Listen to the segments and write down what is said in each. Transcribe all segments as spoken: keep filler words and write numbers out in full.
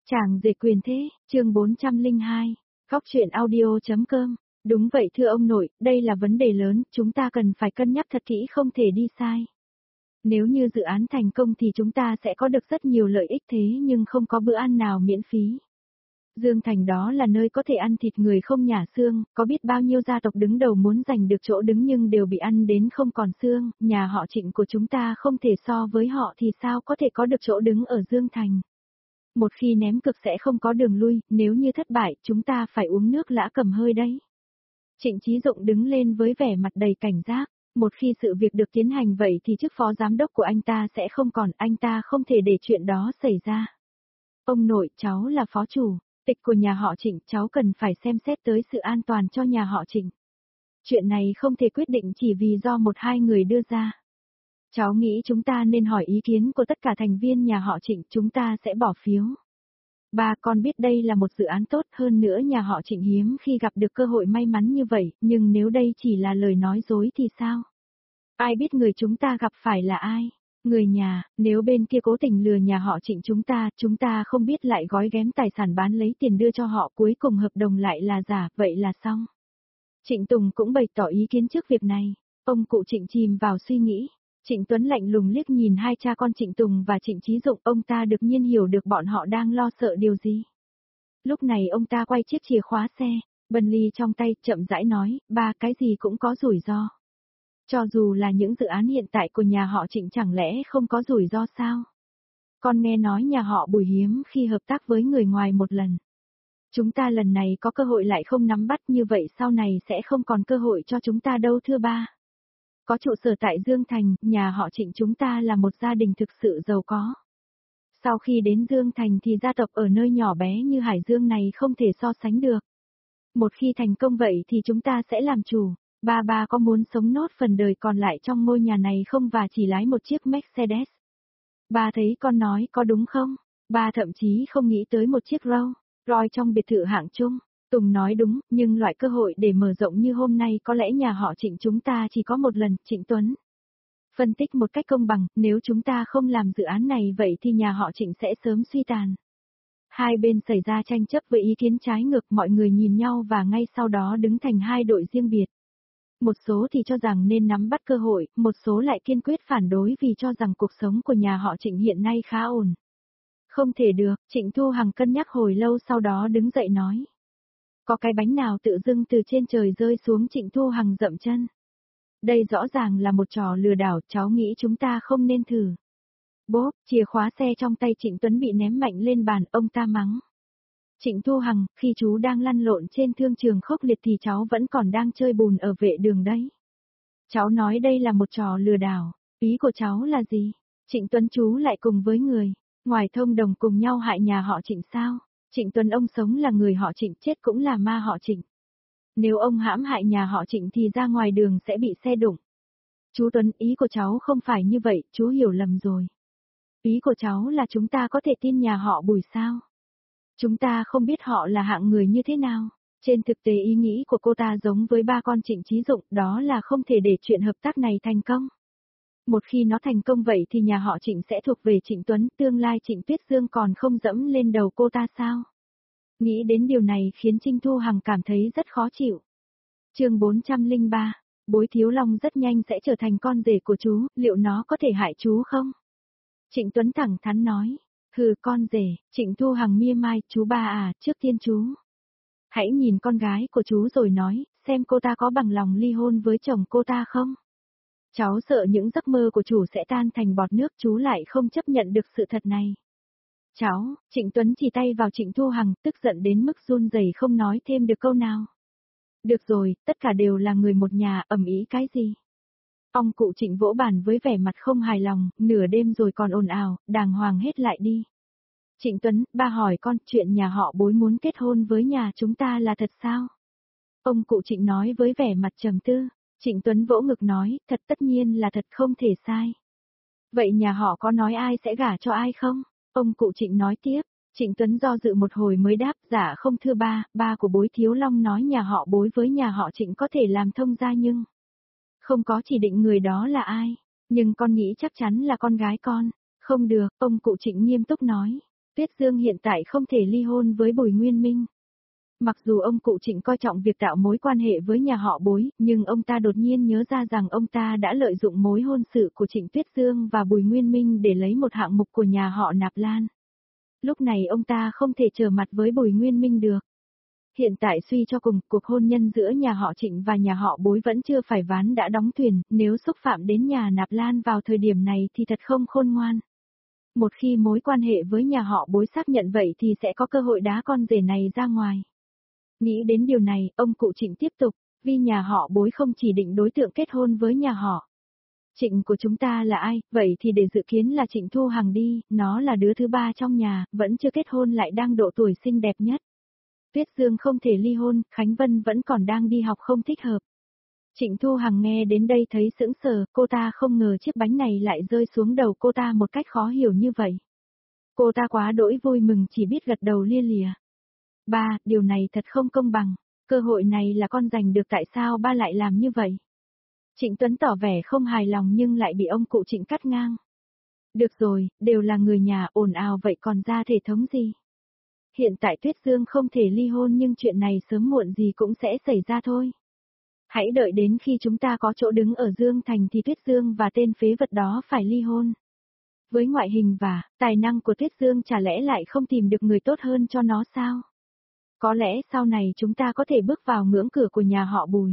Chàng rể quyền thế, chương bốn trăm lẻ hai, góc truyện audio.com. Đúng vậy thưa ông nội, đây là vấn đề lớn, chúng ta cần phải cân nhắc thật kỹ không thể đi sai. Nếu như dự án thành công thì chúng ta sẽ có được rất nhiều lợi ích thế nhưng không có bữa ăn nào miễn phí. Dương Thành đó là nơi có thể ăn thịt người không nhả xương, có biết bao nhiêu gia tộc đứng đầu muốn giành được chỗ đứng nhưng đều bị ăn đến không còn xương, nhà họ Trịnh của chúng ta không thể so với họ thì sao có thể có được chỗ đứng ở Dương Thành. Một khi ném cực sẽ không có đường lui, nếu như thất bại, chúng ta phải uống nước lã cầm hơi đấy. Trịnh Chí Dụng đứng lên với vẻ mặt đầy cảnh giác, một khi sự việc được tiến hành vậy thì chức phó giám đốc của anh ta sẽ không còn, anh ta không thể để chuyện đó xảy ra. Ông nội, cháu là phó chủ tịch của nhà họ Trịnh, cháu cần phải xem xét tới sự an toàn cho nhà họ Trịnh. Chuyện này không thể quyết định chỉ vì do một hai người đưa ra. Cháu nghĩ chúng ta nên hỏi ý kiến của tất cả thành viên nhà họ Trịnh, chúng ta sẽ bỏ phiếu. Ba con biết đây là một dự án tốt, hơn nữa nhà họ Trịnh hiếm khi gặp được cơ hội may mắn như vậy, nhưng nếu đây chỉ là lời nói dối thì sao? Ai biết người chúng ta gặp phải là ai? Người nhà, nếu bên kia cố tình lừa nhà họ Trịnh chúng ta, chúng ta không biết lại gói ghém tài sản bán lấy tiền đưa cho họ, cuối cùng hợp đồng lại là giả, vậy là xong. Trịnh Tùng cũng bày tỏ ý kiến trước việc này. Ông cụ Trịnh chìm vào suy nghĩ. Trịnh Tuấn lạnh lùng liếc nhìn hai cha con Trịnh Tùng và Trịnh Chí Dụng, ông ta đột nhiên hiểu được bọn họ đang lo sợ điều gì. Lúc này ông ta quay chiếc chìa khóa xe, Bentley trong tay, chậm rãi nói, ba, cái gì cũng có rủi ro. Cho dù là những dự án hiện tại của nhà họ Trịnh chẳng lẽ không có rủi ro sao? Con nghe nói nhà họ Bùi hiếm khi hợp tác với người ngoài một lần. Chúng ta lần này có cơ hội lại không nắm bắt, như vậy sau này sẽ không còn cơ hội cho chúng ta đâu thưa ba. Có trụ sở tại Dương Thành, nhà họ Trịnh chúng ta là một gia đình thực sự giàu có. Sau khi đến Dương Thành thì gia tộc ở nơi nhỏ bé như Hải Dương này không thể so sánh được. Một khi thành công vậy thì chúng ta sẽ làm chủ. Ba ba có muốn sống nốt phần đời còn lại trong ngôi nhà này không và chỉ lái một chiếc Mercedes? Ba thấy con nói có đúng không? Ba thậm chí không nghĩ tới một chiếc Rolls Royce trong biệt thự hạng trung. Tùng nói đúng, nhưng loại cơ hội để mở rộng như hôm nay có lẽ nhà họ Trịnh chúng ta chỉ có một lần. Trịnh Tuấn phân tích một cách công bằng, nếu chúng ta không làm dự án này vậy thì nhà họ Trịnh sẽ sớm suy tàn. Hai bên xảy ra tranh chấp với ý kiến trái ngược, mọi người nhìn nhau và ngay sau đó đứng thành hai đội riêng biệt. Một số thì cho rằng nên nắm bắt cơ hội, một số lại kiên quyết phản đối vì cho rằng cuộc sống của nhà họ Trịnh hiện nay khá ổn. Không thể được, Trịnh Thu Hằng cân nhắc hồi lâu sau đó đứng dậy nói. Có cái bánh nào tự dưng từ trên trời rơi xuống? Trịnh Thu Hằng dậm chân. Đây rõ ràng là một trò lừa đảo, cháu nghĩ chúng ta không nên thử. Bốp, chìa khóa xe trong tay Trịnh Tuấn bị ném mạnh lên bàn, ông ta mắng. Trịnh Thu Hằng, khi chú đang lăn lộn trên thương trường khốc liệt thì cháu vẫn còn đang chơi bùn ở vệ đường đấy. Cháu nói đây là một trò lừa đảo, ý của cháu là gì? Trịnh Tuấn chú lại cùng với người, ngoài thông đồng cùng nhau hại nhà họ Trịnh sao? Trịnh Tuấn ông sống là người họ Trịnh, chết cũng là ma họ Trịnh. Nếu ông hãm hại nhà họ Trịnh thì ra ngoài đường sẽ bị xe đụng. Chú Tuấn, ý của cháu không phải như vậy, chú hiểu lầm rồi. Ý của cháu là chúng ta có thể tin nhà họ Bùi sao? Chúng ta không biết họ là hạng người như thế nào. Trên thực tế ý nghĩ của cô ta giống với ba con Trịnh Chí Dụng, đó là không thể để chuyện hợp tác này thành công. Một khi nó thành công vậy thì nhà họ Trịnh sẽ thuộc về Trịnh Tuấn, tương lai Trịnh Tuyết Dương còn không dẫm lên đầu cô ta sao? Nghĩ đến điều này khiến Trinh Thu Hằng cảm thấy rất khó chịu. Chương bốn trăm lẻ ba, Bối Thiếu Long rất nhanh sẽ trở thành con rể của chú, liệu nó có thể hại chú không? Trịnh Tuấn thẳng thắn nói. Hừ, con rể. Trịnh Thu Hằng mia mai, chú ba à, trước tiên chú. Hãy nhìn con gái của chú rồi nói, xem cô ta có bằng lòng ly hôn với chồng cô ta không? Cháu sợ những giấc mơ của chủ sẽ tan thành bọt nước, chú lại không chấp nhận được sự thật này. Cháu, Trịnh Tuấn chỉ tay vào Trịnh Thu Hằng, tức giận đến mức run rẩy không nói thêm được câu nào. Được rồi, tất cả đều là người một nhà, ầm ĩ cái gì? Ông cụ Trịnh vỗ bàn với vẻ mặt không hài lòng, nửa đêm rồi còn ồn ào, đàng hoàng hết lại đi. Trịnh Tuấn, ba hỏi con, chuyện nhà họ Bối muốn kết hôn với nhà chúng ta là thật sao? Ông cụ Trịnh nói với vẻ mặt trầm tư. Trịnh Tuấn vỗ ngực nói, thật, tất nhiên là thật, không thể sai. Vậy nhà họ có nói ai sẽ gả cho ai không? Ông cụ Trịnh nói tiếp. Trịnh Tuấn do dự một hồi mới đáp, dạ không thưa ba, ba của Bối Thiếu Long nói nhà họ Bối với nhà họ Trịnh có thể làm thông gia nhưng không có chỉ định người đó là ai. Nhưng con nghĩ chắc chắn là con gái con. Không được, ông cụ Trịnh nghiêm túc nói. Tuyết Dương hiện tại không thể ly hôn với Bùi Nguyên Minh. Mặc dù ông cụ Trịnh coi trọng việc tạo mối quan hệ với nhà họ Bối, nhưng ông ta đột nhiên nhớ ra rằng ông ta đã lợi dụng mối hôn sự của Trịnh Tuyết Dương và Bùi Nguyên Minh để lấy một hạng mục của nhà họ Nạp Lan. Lúc này ông ta không thể trở mặt với Bùi Nguyên Minh được. Hiện tại suy cho cùng, cuộc hôn nhân giữa nhà họ Trịnh và nhà họ Bối vẫn chưa phải ván đã đóng thuyền, nếu xúc phạm đến nhà Nạp Lan vào thời điểm này thì thật không khôn ngoan. Một khi mối quan hệ với nhà họ Bối xác nhận vậy thì sẽ có cơ hội đá con rể này ra ngoài. Nghĩ đến điều này, ông cụ Trịnh tiếp tục, vì nhà họ Bối không chỉ định đối tượng kết hôn với nhà họ Trịnh của chúng ta là ai, vậy thì để dự kiến là Trịnh Thu Hằng đi, nó là đứa thứ ba trong nhà, vẫn chưa kết hôn lại đang độ tuổi xinh đẹp nhất. Tuyết Dương không thể ly hôn, Khánh Vân vẫn còn đang đi học không thích hợp. Trịnh Thu Hằng nghe đến đây thấy sững sờ, cô ta không ngờ chiếc bánh này lại rơi xuống đầu cô ta một cách khó hiểu như vậy. Cô ta quá đỗi vui mừng chỉ biết gật đầu lia lịa. Ba, điều này thật không công bằng, cơ hội này là con giành được tại sao ba lại làm như vậy? Trịnh Tuấn tỏ vẻ không hài lòng nhưng lại bị ông cụ Trịnh cắt ngang. Được rồi, đều là người nhà ồn ào vậy còn ra thể thống gì? Hiện tại Tuyết Dương không thể ly hôn nhưng chuyện này sớm muộn gì cũng sẽ xảy ra thôi. Hãy đợi đến khi chúng ta có chỗ đứng ở Dương Thành thì Tuyết Dương và tên phế vật đó phải ly hôn. Với ngoại hình và tài năng của Tuyết Dương chả lẽ lại không tìm được người tốt hơn cho nó sao? Có lẽ sau này chúng ta có thể bước vào ngưỡng cửa của nhà họ Bùi.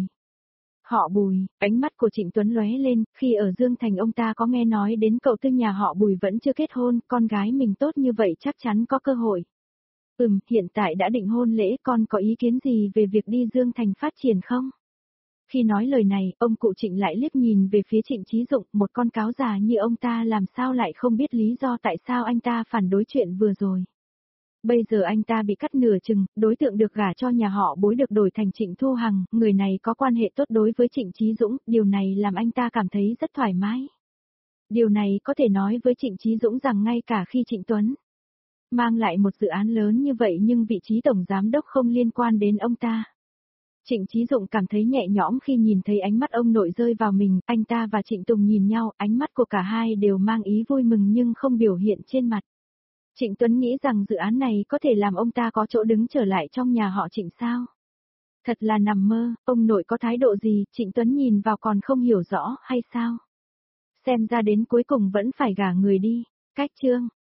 Họ Bùi, ánh mắt của Trịnh Tuấn lóe lên, khi ở Dương Thành ông ta có nghe nói đến cậu tư nhà họ Bùi vẫn chưa kết hôn, con gái mình tốt như vậy chắc chắn có cơ hội. Ừm, hiện tại đã định hôn lễ, con có ý kiến gì về việc đi Dương Thành phát triển không? Khi nói lời này, ông cụ Trịnh lại liếc nhìn về phía Trịnh Chí Dụng, một con cáo già như ông ta làm sao lại không biết lý do tại sao anh ta phản đối chuyện vừa rồi. Bây giờ anh ta bị cắt nửa chừng, đối tượng được gả cho nhà họ Bối được đổi thành Trịnh Thu Hằng, người này có quan hệ tốt đối với Trịnh Chí Dũng, điều này làm anh ta cảm thấy rất thoải mái. Điều này có thể nói với Trịnh Chí Dũng rằng ngay cả khi Trịnh Tuấn mang lại một dự án lớn như vậy nhưng vị trí tổng giám đốc không liên quan đến ông ta. Trịnh Chí Dụng cảm thấy nhẹ nhõm khi nhìn thấy ánh mắt ông nội rơi vào mình, anh ta và Trịnh Tùng nhìn nhau, ánh mắt của cả hai đều mang ý vui mừng nhưng không biểu hiện trên mặt. Trịnh Tuấn nghĩ rằng dự án này có thể làm ông ta có chỗ đứng trở lại trong nhà họ Trịnh sao? Thật là nằm mơ, ông nội có thái độ gì, Trịnh Tuấn nhìn vào còn không hiểu rõ hay sao? Xem ra đến cuối cùng vẫn phải gả người đi. Cách chương